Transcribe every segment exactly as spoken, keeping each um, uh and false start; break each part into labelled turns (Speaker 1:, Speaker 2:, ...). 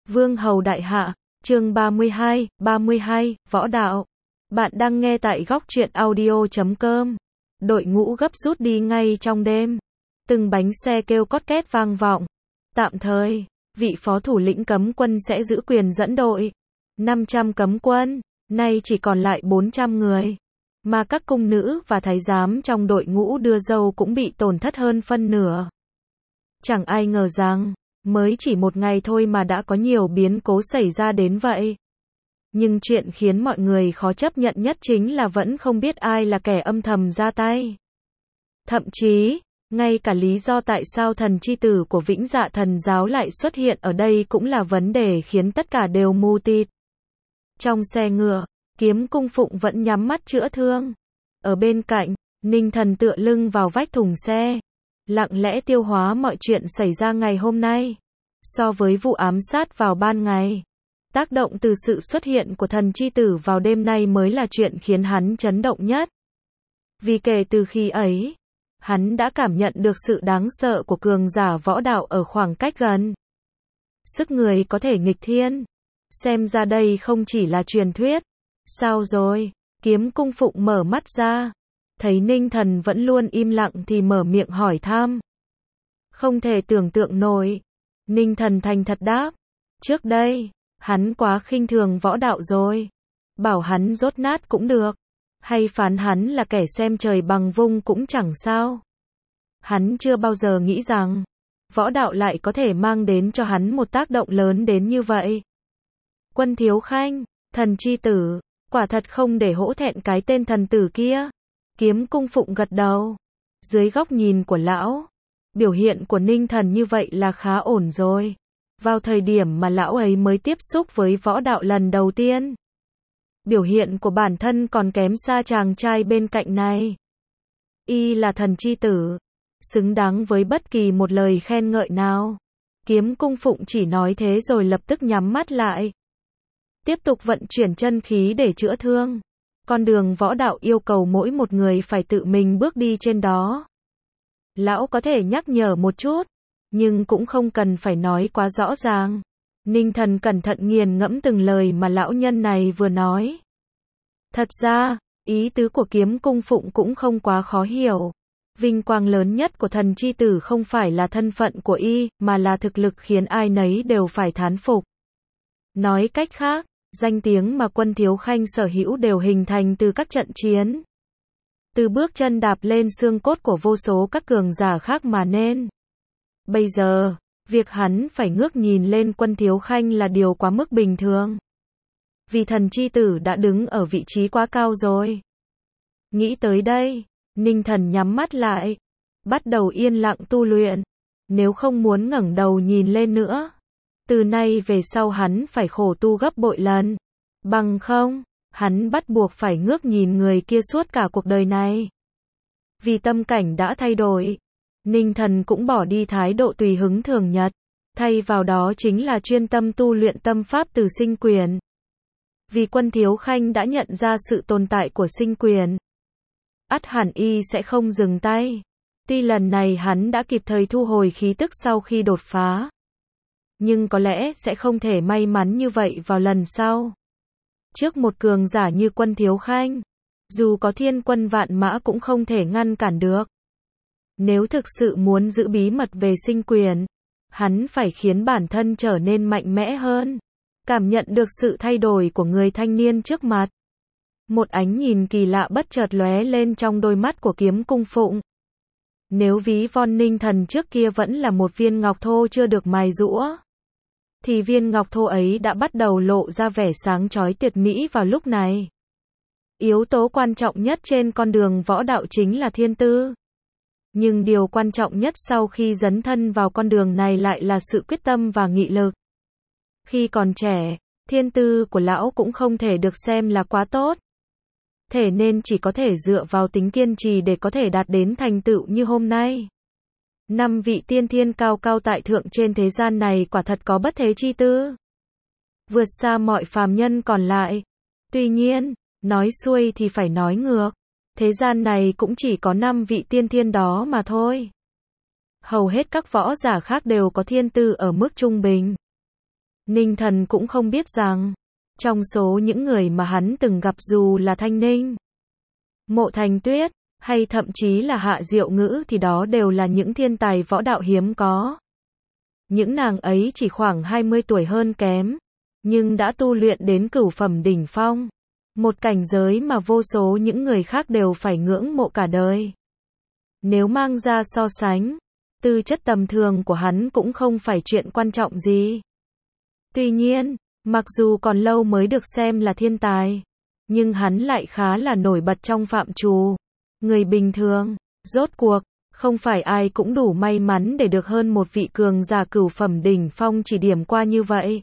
Speaker 1: Vương Hầu Đại Hạ, chương ba mươi hai, ba mươi hai, Võ Đạo. Bạn đang nghe tại góc truyện audio chấm com. Đội ngũ gấp rút đi ngay trong đêm. Từng bánh xe kêu cót két vang vọng. Tạm thời, vị phó thủ lĩnh cấm quân sẽ giữ quyền dẫn đội. năm trăm cấm quân, nay chỉ còn lại bốn trăm người. Mà các cung nữ và thái giám trong đội ngũ đưa dâu cũng bị tổn thất hơn phân nửa. Chẳng ai ngờ rằng, mới chỉ một ngày thôi mà đã có nhiều biến cố xảy ra đến vậy. Nhưng chuyện khiến mọi người khó chấp nhận nhất chính là vẫn không biết ai là kẻ âm thầm ra tay. Thậm chí, ngay cả lý do tại sao thần chi tử của Vĩnh Dạ Thần giáo lại xuất hiện ở đây cũng là vấn đề khiến tất cả đều mù tịt. Trong xe ngựa, Kiếm Cung Phụng vẫn nhắm mắt chữa thương. Ở bên cạnh, Ninh Thần tựa lưng vào vách thùng xe, lặng lẽ tiêu hóa mọi chuyện xảy ra ngày hôm nay. So với vụ ám sát vào ban ngày, tác động từ sự xuất hiện của thần chi tử vào đêm nay mới là chuyện khiến hắn chấn động nhất. Vì kể từ khi ấy, hắn đã cảm nhận được sự đáng sợ của cường giả võ đạo ở khoảng cách gần. Sức người có thể nghịch thiên. Xem ra đây không chỉ là truyền thuyết. Sao rồi? Kiếm Cung Phụng mở mắt ra. Thấy Ninh Thần vẫn luôn im lặng thì mở miệng hỏi thăm. Không thể tưởng tượng nổi. Ninh Thần thành thật đáp. Trước đây, hắn quá khinh thường võ đạo rồi. Bảo hắn dốt nát cũng được. Hay phán hắn là kẻ xem trời bằng vung cũng chẳng sao. Hắn chưa bao giờ nghĩ rằng, võ đạo lại có thể mang đến cho hắn một tác động lớn đến như vậy. Quân Thiếu Khanh, thần chi tử, quả thật không để hổ thẹn cái tên thần tử kia. Kiếm Cung Phụng gật đầu. Dưới góc nhìn của lão, biểu hiện của Ninh Thần như vậy là khá ổn rồi. Vào thời điểm mà lão ấy mới tiếp xúc với võ đạo lần đầu tiên, biểu hiện của bản thân còn kém xa chàng trai bên cạnh này. Y là thần chi tử, xứng đáng với bất kỳ một lời khen ngợi nào. Kiếm Cung Phụng chỉ nói thế rồi lập tức nhắm mắt lại. Tiếp tục vận chuyển chân khí để chữa thương. Con đường võ đạo yêu cầu mỗi một người phải tự mình bước đi trên đó. Lão có thể nhắc nhở một chút, nhưng cũng không cần phải nói quá rõ ràng. Ninh Thần cẩn thận nghiền ngẫm từng lời mà lão nhân này vừa nói. Thật ra, ý tứ của Kiếm Cung Phụng cũng không quá khó hiểu. Vinh quang lớn nhất của thần chi tử không phải là thân phận của y, mà là thực lực khiến ai nấy đều phải thán phục. Nói cách khác, danh tiếng mà Quân Thiếu Khanh sở hữu đều hình thành từ các trận chiến. Từ bước chân đạp lên xương cốt của vô số các cường giả khác mà nên. Bây giờ, việc hắn phải ngước nhìn lên Quân Thiếu Khanh là điều quá mức bình thường. Vì thần chi tử đã đứng ở vị trí quá cao rồi. Nghĩ tới đây, Ninh Thần nhắm mắt lại, bắt đầu yên lặng tu luyện. Nếu không muốn ngẩng đầu nhìn lên nữa, từ nay về sau hắn phải khổ tu gấp bội lần. Bằng không, hắn bắt buộc phải ngước nhìn người kia suốt cả cuộc đời này. Vì tâm cảnh đã thay đổi, Ninh Thần cũng bỏ đi thái độ tùy hứng thường nhật. Thay vào đó chính là chuyên tâm tu luyện tâm pháp từ sinh quyền. Vì Quân Thiếu Khanh đã nhận ra sự tồn tại của sinh quyền, ắt hẳn y sẽ không dừng tay. Tuy lần này hắn đã kịp thời thu hồi khí tức sau khi đột phá, nhưng có lẽ sẽ không thể may mắn như vậy vào lần sau. Trước một cường giả như Quân Thiếu Khanh, dù có thiên quân vạn mã cũng không thể ngăn cản được. Nếu thực sự muốn giữ bí mật về sinh quyền, hắn phải khiến bản thân trở nên mạnh mẽ hơn. Cảm nhận được sự thay đổi của người thanh niên trước mặt. Một ánh nhìn kỳ lạ bất chợt lóe lên trong đôi mắt của Kiếm Cung Phụng. Nếu ví von Ninh Thần trước kia vẫn là một viên ngọc thô chưa được mài giũa, thì viên ngọc thô ấy đã bắt đầu lộ ra vẻ sáng chói tuyệt mỹ vào lúc này. Yếu tố quan trọng nhất trên con đường võ đạo chính là thiên tư. Nhưng điều quan trọng nhất sau khi dấn thân vào con đường này lại là sự quyết tâm và nghị lực. Khi còn trẻ, thiên tư của lão cũng không thể được xem là quá tốt. Thế nên chỉ có thể dựa vào tính kiên trì để có thể đạt đến thành tựu như hôm nay. Năm vị tiên thiên cao cao tại thượng trên thế gian này quả thật có bất thế chi tư, vượt xa mọi phàm nhân còn lại. Tuy nhiên, nói xuôi thì phải nói ngược. Thế gian này cũng chỉ có năm vị tiên thiên đó mà thôi. Hầu hết các võ giả khác đều có thiên tư ở mức trung bình. Ninh Thần cũng không biết rằng, trong số những người mà hắn từng gặp dù là Thanh Ninh, Mộ Thành Tuyết, hay thậm chí là Hạ Diệu Ngữ thì đó đều là những thiên tài võ đạo hiếm có. Những nàng ấy chỉ khoảng hai mươi tuổi hơn kém, nhưng đã tu luyện đến cửu phẩm đỉnh phong. Một cảnh giới mà vô số những người khác đều phải ngưỡng mộ cả đời. Nếu mang ra so sánh, tư chất tầm thường của hắn cũng không phải chuyện quan trọng gì. Tuy nhiên, mặc dù còn lâu mới được xem là thiên tài, nhưng hắn lại khá là nổi bật trong phạm trù người bình thường. Rốt cuộc, không phải ai cũng đủ may mắn để được hơn một vị cường giả cửu phẩm đỉnh phong chỉ điểm qua như vậy.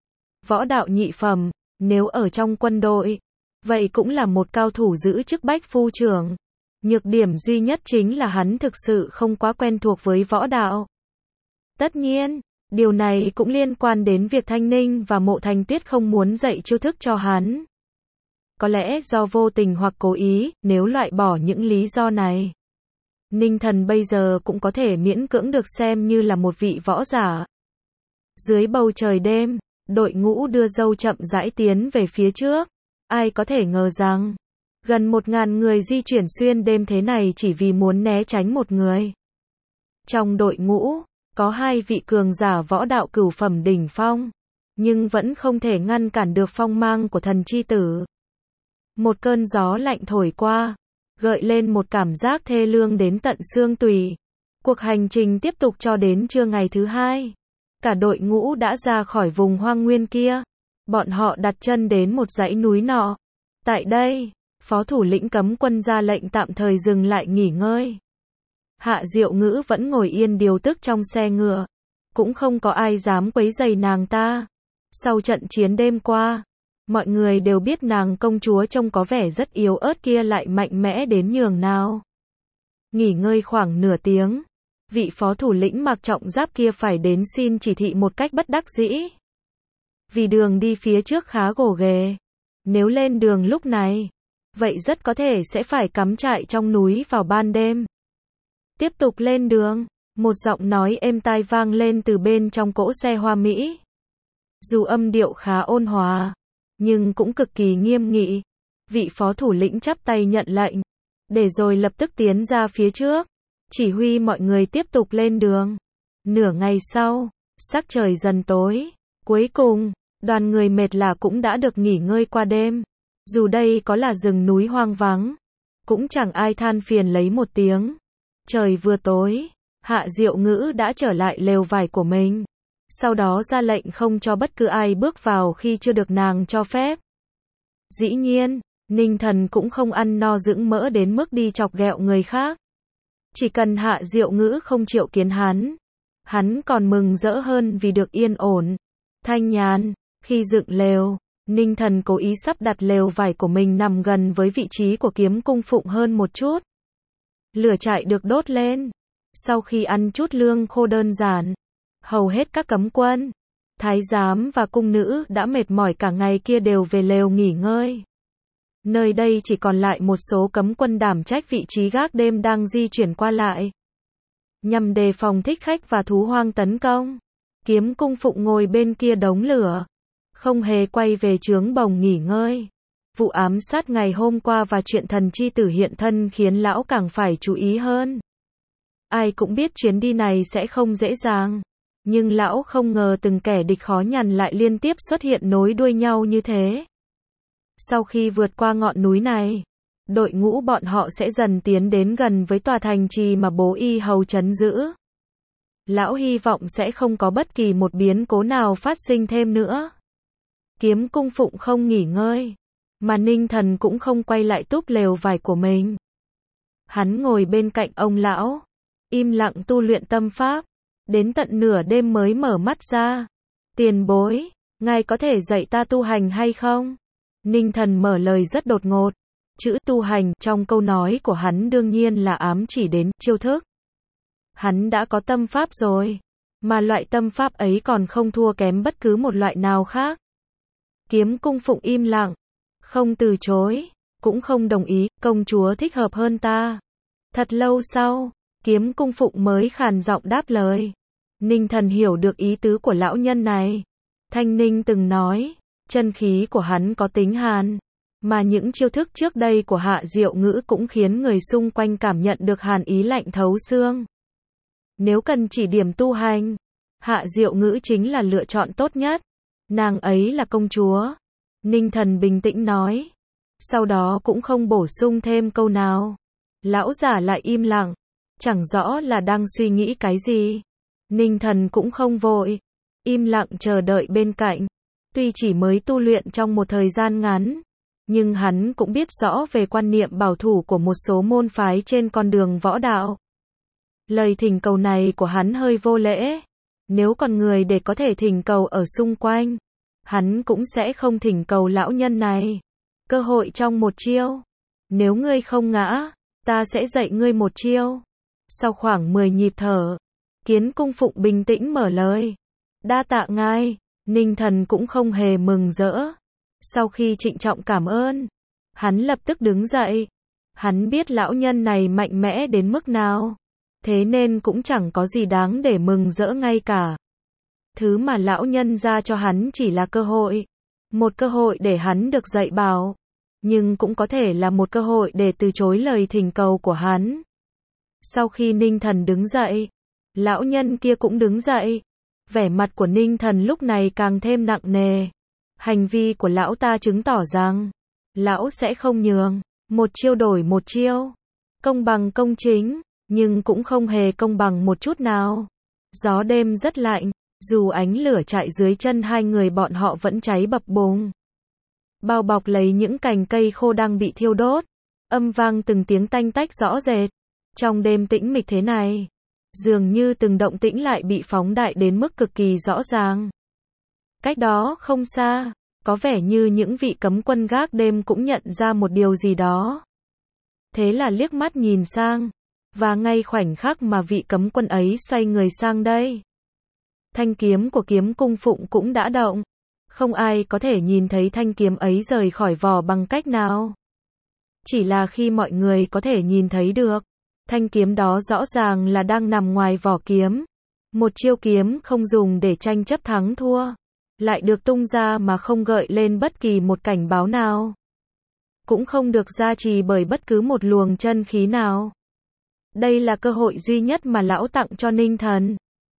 Speaker 1: Võ đạo nhị phẩm, nếu ở trong quân đội, vậy cũng là một cao thủ giữ chức bách phu trưởng. Nhược điểm duy nhất chính là hắn thực sự không quá quen thuộc với võ đạo. Tất nhiên, điều này cũng liên quan đến việc Thanh Ninh và Mộ Thành Tuyết không muốn dạy chiêu thức cho hắn. Có lẽ do vô tình hoặc cố ý, nếu loại bỏ những lý do này, Ninh Thần bây giờ cũng có thể miễn cưỡng được xem như là một vị võ giả. Dưới bầu trời đêm, đội ngũ đưa dâu chậm rãi tiến về phía trước. Ai có thể ngờ rằng, gần một ngàn người di chuyển xuyên đêm thế này chỉ vì muốn né tránh một người. Trong đội ngũ, có hai vị cường giả võ đạo cửu phẩm đỉnh phong, nhưng vẫn không thể ngăn cản được phong mang của thần chi tử. Một cơn gió lạnh thổi qua, gợi lên một cảm giác thê lương đến tận xương tủy. Cuộc hành trình tiếp tục cho đến trưa ngày thứ hai. Cả đội ngũ đã ra khỏi vùng hoang nguyên kia. Bọn họ đặt chân đến một dãy núi nọ. Tại đây, phó thủ lĩnh cấm quân ra lệnh tạm thời dừng lại nghỉ ngơi. Hạ Diệu Ngữ vẫn ngồi yên điều tức trong xe ngựa. Cũng không có ai dám quấy rầy nàng ta. Sau trận chiến đêm qua, mọi người đều biết nàng công chúa trông có vẻ rất yếu ớt kia lại mạnh mẽ đến nhường nào. Nghỉ ngơi khoảng nửa tiếng, vị phó thủ lĩnh mặc trọng giáp kia phải đến xin chỉ thị một cách bất đắc dĩ. Vì đường đi phía trước khá gồ ghề. Nếu lên đường lúc này, vậy rất có thể sẽ phải cắm trại trong núi vào ban đêm. Tiếp tục lên đường, một giọng nói êm tai vang lên từ bên trong cỗ xe hoa mỹ. Dù âm điệu khá ôn hòa, nhưng cũng cực kỳ nghiêm nghị. Vị phó thủ lĩnh chắp tay nhận lệnh, để rồi lập tức tiến ra phía trước, chỉ huy mọi người tiếp tục lên đường. Nửa ngày sau, sắc trời dần tối. Cuối cùng, đoàn người mệt lả cũng đã được nghỉ ngơi qua đêm. Dù đây có là rừng núi hoang vắng, cũng chẳng ai than phiền lấy một tiếng. Trời vừa tối, Hạ Diệu Ngữ đã trở lại lều vải của mình. Sau đó ra lệnh không cho bất cứ ai bước vào khi chưa được nàng cho phép. Dĩ nhiên, Ninh Thần cũng không ăn no dưỡng mỡ đến mức đi chọc ghẹo người khác. Chỉ cần Hạ Diệu Ngữ không chịu kiến hắn, hắn còn mừng rỡ hơn vì được yên ổn, thanh nhàn. Khi dựng lều, Ninh Thần cố ý sắp đặt lều vải của mình nằm gần với vị trí của Kiếm Cung Phụng hơn một chút. Lửa trại được đốt lên. Sau khi ăn chút lương khô đơn giản, hầu hết các cấm quân, thái giám và cung nữ đã mệt mỏi cả ngày kia đều về lều nghỉ ngơi. Nơi đây chỉ còn lại một số cấm quân đảm trách vị trí gác đêm đang di chuyển qua lại, nhằm đề phòng thích khách và thú hoang tấn công. Kiếm Cung Phụng ngồi bên kia đống lửa, không hề quay về trướng bồng nghỉ ngơi. Vụ ám sát ngày hôm qua và chuyện thần chi tử hiện thân khiến lão càng phải chú ý hơn. Ai cũng biết chuyến đi này sẽ không dễ dàng, nhưng lão không ngờ từng kẻ địch khó nhằn lại liên tiếp xuất hiện nối đuôi nhau như thế. Sau khi vượt qua ngọn núi này, đội ngũ bọn họ sẽ dần tiến đến gần với tòa thành trì mà bố y hầu trấn giữ. Lão hy vọng sẽ không có bất kỳ một biến cố nào phát sinh thêm nữa. Kiếm Cung Phụng không nghỉ ngơi, mà Ninh Thần cũng không quay lại túp lều vải của mình. Hắn ngồi bên cạnh ông lão, im lặng tu luyện tâm pháp, đến tận nửa đêm mới mở mắt ra. Tiền bối, ngài có thể dạy ta tu hành hay không? Ninh Thần mở lời rất đột ngột. Chữ tu hành trong câu nói của hắn đương nhiên là ám chỉ đến chiêu thức. Hắn đã có tâm pháp rồi, mà loại tâm pháp ấy còn không thua kém bất cứ một loại nào khác. Kiếm Cung Phụng im lặng, không từ chối, cũng không đồng ý, công chúa thích hợp hơn ta. Thật lâu sau, Kiếm Cung Phụng mới khàn giọng đáp lời. Ninh Thần hiểu được ý tứ của lão nhân này. Thanh Ninh từng nói, chân khí của hắn có tính hàn, mà những chiêu thức trước đây của Hạ Diệu Ngữ cũng khiến người xung quanh cảm nhận được hàn ý lạnh thấu xương. Nếu cần chỉ điểm tu hành, Hạ Diệu Ngữ chính là lựa chọn tốt nhất. Nàng ấy là công chúa. Ninh Thần bình tĩnh nói. Sau đó cũng không bổ sung thêm câu nào. Lão giả lại im lặng. Chẳng rõ là đang suy nghĩ cái gì. Ninh Thần cũng không vội. Im lặng chờ đợi bên cạnh. Tuy chỉ mới tu luyện trong một thời gian ngắn, nhưng hắn cũng biết rõ về quan niệm bảo thủ của một số môn phái trên con đường võ đạo. Lời thỉnh cầu này của hắn hơi vô lễ. Nếu còn người để có thể thỉnh cầu ở xung quanh, hắn cũng sẽ không thỉnh cầu lão nhân này. Cơ hội trong một chiêu. Nếu ngươi không ngã, ta sẽ dạy ngươi một chiêu. Sau khoảng mười nhịp thở, Kiến Cung Phụng bình tĩnh mở lời. Đa tạ ngài. Ninh Thần cũng không hề mừng rỡ. Sau khi trịnh trọng cảm ơn, hắn lập tức đứng dậy. Hắn biết lão nhân này mạnh mẽ đến mức nào, thế nên cũng chẳng có gì đáng để mừng rỡ ngay cả. Thứ mà lão nhân ra cho hắn chỉ là cơ hội. Một cơ hội để hắn được dạy bảo, nhưng cũng có thể là một cơ hội để từ chối lời thỉnh cầu của hắn. Sau khi Ninh Thần đứng dậy, lão nhân kia cũng đứng dậy. Vẻ mặt của Ninh Thần lúc này càng thêm nặng nề. Hành vi của lão ta chứng tỏ rằng, lão sẽ không nhường. Một chiêu đổi một chiêu. Công bằng công chính, nhưng cũng không hề công bằng một chút nào. Gió đêm rất lạnh, dù ánh lửa chạy dưới chân hai người bọn họ vẫn cháy bập bùng. Bao bọc lấy những cành cây khô đang bị thiêu đốt. Âm vang từng tiếng tanh tách rõ rệt. Trong đêm tĩnh mịch thế này, dường như từng động tĩnh lại bị phóng đại đến mức cực kỳ rõ ràng. Cách đó không xa, có vẻ như những vị cấm quân gác đêm cũng nhận ra một điều gì đó. Thế là liếc mắt nhìn sang, và ngay khoảnh khắc mà vị cấm quân ấy xoay người sang đây, thanh kiếm của Kiếm Cung Phụng cũng đã động. Không ai có thể nhìn thấy thanh kiếm ấy rời khỏi vỏ bằng cách nào. Chỉ là khi mọi người có thể nhìn thấy được, thanh kiếm đó rõ ràng là đang nằm ngoài vỏ kiếm. Một chiêu kiếm không dùng để tranh chấp thắng thua, lại được tung ra mà không gợi lên bất kỳ một cảnh báo nào. Cũng không được gia trì bởi bất cứ một luồng chân khí nào. Đây là cơ hội duy nhất mà lão tặng cho Ninh Thần.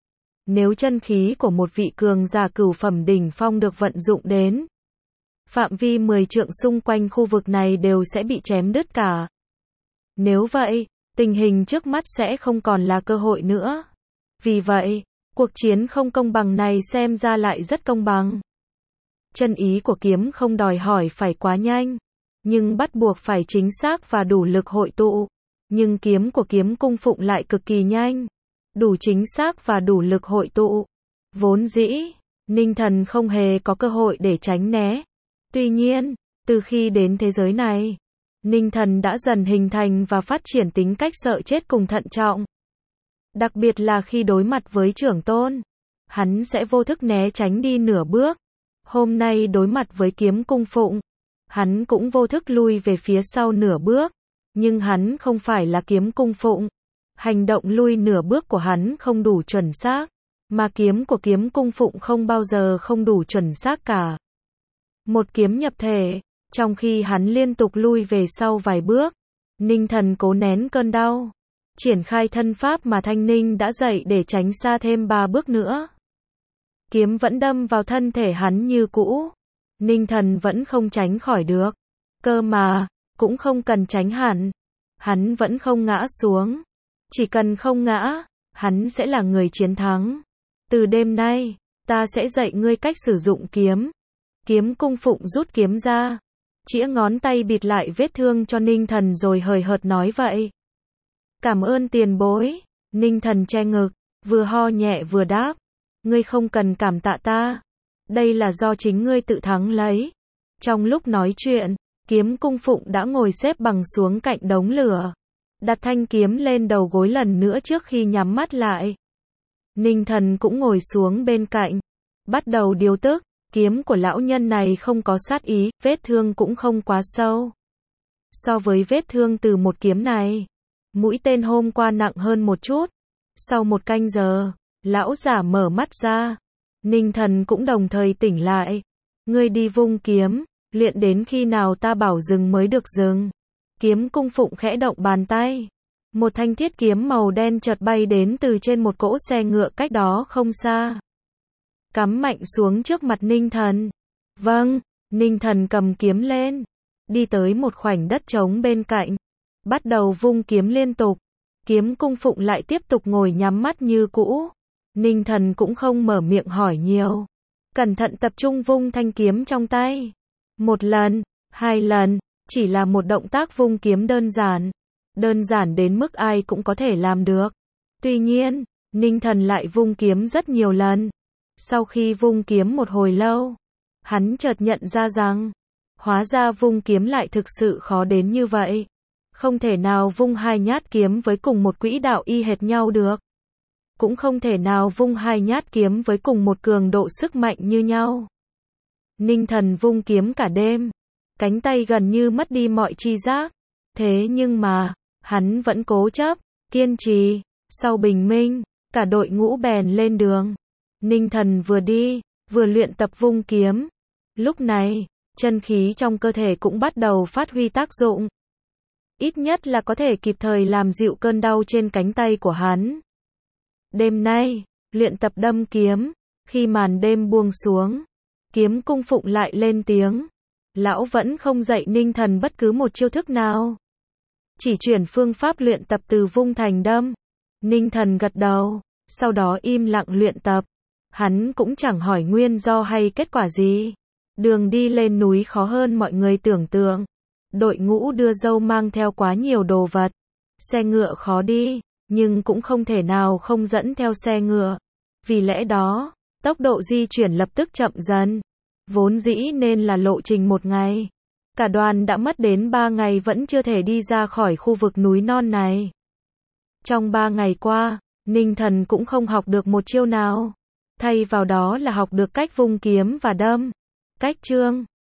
Speaker 1: Nếu chân khí của một vị cường giả cửu phẩm đỉnh phong được vận dụng đến, phạm vi mười trượng xung quanh khu vực này đều sẽ bị chém đứt cả. Nếu vậy, tình hình trước mắt sẽ không còn là cơ hội nữa. Vì vậy, cuộc chiến không công bằng này xem ra lại rất công bằng. Chân ý của kiếm không đòi hỏi phải quá nhanh, nhưng bắt buộc phải chính xác và đủ lực hội tụ. Nhưng kiếm của Kiếm Cung Phụng lại cực kỳ nhanh, đủ chính xác và đủ lực hội tụ. Vốn dĩ, Ninh Thần không hề có cơ hội để tránh né. Tuy nhiên, từ khi đến thế giới này, Ninh Thần đã dần hình thành và phát triển tính cách sợ chết cùng thận trọng. Đặc biệt là khi đối mặt với trưởng tôn, hắn sẽ vô thức né tránh đi nửa bước. Hôm nay đối mặt với Kiếm Cung Phụng, hắn cũng vô thức lui về phía sau nửa bước. Nhưng hắn không phải là Kiếm Cung Phụng. Hành động lui nửa bước của hắn không đủ chuẩn xác, mà kiếm của Kiếm Cung Phụng không bao giờ không đủ chuẩn xác cả. Một kiếm nhập thể, trong khi hắn liên tục lui về sau vài bước, Ninh Thần cố nén cơn đau, triển khai thân pháp mà Thanh Ninh đã dạy để tránh xa thêm ba bước nữa. Kiếm vẫn đâm vào thân thể hắn như cũ, Ninh Thần vẫn không tránh khỏi được. Cơ mà, cũng không cần tránh hẳn, hắn vẫn không ngã xuống. Chỉ cần không ngã, hắn sẽ là người chiến thắng. Từ đêm nay, ta sẽ dạy ngươi cách sử dụng kiếm. Kiếm Cung Phụng rút kiếm ra, chĩa ngón tay bịt lại vết thương cho Ninh Thần rồi hời hợt nói vậy. Cảm ơn tiền bối. Ninh Thần che ngực, vừa ho nhẹ vừa đáp. Ngươi không cần cảm tạ ta. Đây là do chính ngươi tự thắng lấy. Trong lúc nói chuyện, Kiếm Cung Phụng đã ngồi xếp bằng xuống cạnh đống lửa, đặt thanh kiếm lên đầu gối lần nữa trước khi nhắm mắt lại. Ninh Thần cũng ngồi xuống bên cạnh, bắt đầu điều tức. Kiếm của lão nhân này không có sát ý, vết thương cũng không quá sâu. So với vết thương từ một kiếm này, mũi tên hôm qua nặng hơn một chút. Sau một canh giờ, lão giả mở mắt ra. Ninh Thần cũng đồng thời tỉnh lại. Ngươi đi vung kiếm, luyện đến khi nào ta bảo dừng mới được dừng. Kiếm Cung Phụng khẽ động bàn tay. Một thanh thiết kiếm màu đen chợt bay đến từ trên một cỗ xe ngựa cách đó không xa. Cắm mạnh xuống trước mặt Ninh Thần. Vâng, Ninh Thần cầm kiếm lên. Đi tới một khoảnh đất trống bên cạnh. Bắt đầu vung kiếm liên tục. Kiếm Cung Phụng lại tiếp tục ngồi nhắm mắt như cũ. Ninh Thần cũng không mở miệng hỏi nhiều. Cẩn thận tập trung vung thanh kiếm trong tay. Một lần, hai lần, chỉ là một động tác vung kiếm đơn giản. Đơn giản đến mức ai cũng có thể làm được. Tuy nhiên, Ninh Thần lại vung kiếm rất nhiều lần. Sau khi vung kiếm một hồi lâu, hắn chợt nhận ra rằng, hóa ra vung kiếm lại thực sự khó đến như vậy. Không thể nào vung hai nhát kiếm với cùng một quỹ đạo y hệt nhau được. Cũng không thể nào vung hai nhát kiếm với cùng một cường độ sức mạnh như nhau. Ninh Thần vung kiếm cả đêm, cánh tay gần như mất đi mọi tri giác. Thế nhưng mà, hắn vẫn cố chấp, kiên trì. Sau bình minh, cả đội ngũ bèn lên đường. Ninh Thần vừa đi, vừa luyện tập vung kiếm. Lúc này, chân khí trong cơ thể cũng bắt đầu phát huy tác dụng. Ít nhất là có thể kịp thời làm dịu cơn đau trên cánh tay của hắn. Đêm nay, luyện tập đâm kiếm. Khi màn đêm buông xuống, Kiếm Cung Phụng lại lên tiếng. Lão vẫn không dạy Ninh Thần bất cứ một chiêu thức nào. Chỉ chuyển phương pháp luyện tập từ vung thành đâm. Ninh Thần gật đầu, sau đó im lặng luyện tập. Hắn cũng chẳng hỏi nguyên do hay kết quả gì. Đường đi lên núi khó hơn mọi người tưởng tượng. Đội ngũ đưa dâu mang theo quá nhiều đồ vật. Xe ngựa khó đi, nhưng cũng không thể nào không dẫn theo xe ngựa. Vì lẽ đó, tốc độ di chuyển lập tức chậm dần. Vốn dĩ nên là lộ trình một ngày. Cả đoàn đã mất đến ba ngày vẫn chưa thể đi ra khỏi khu vực núi non này. Trong ba ngày qua, Ninh Thần cũng không học được một chiêu nào. Thay vào đó là học được cách vung kiếm và đâm. Cách chương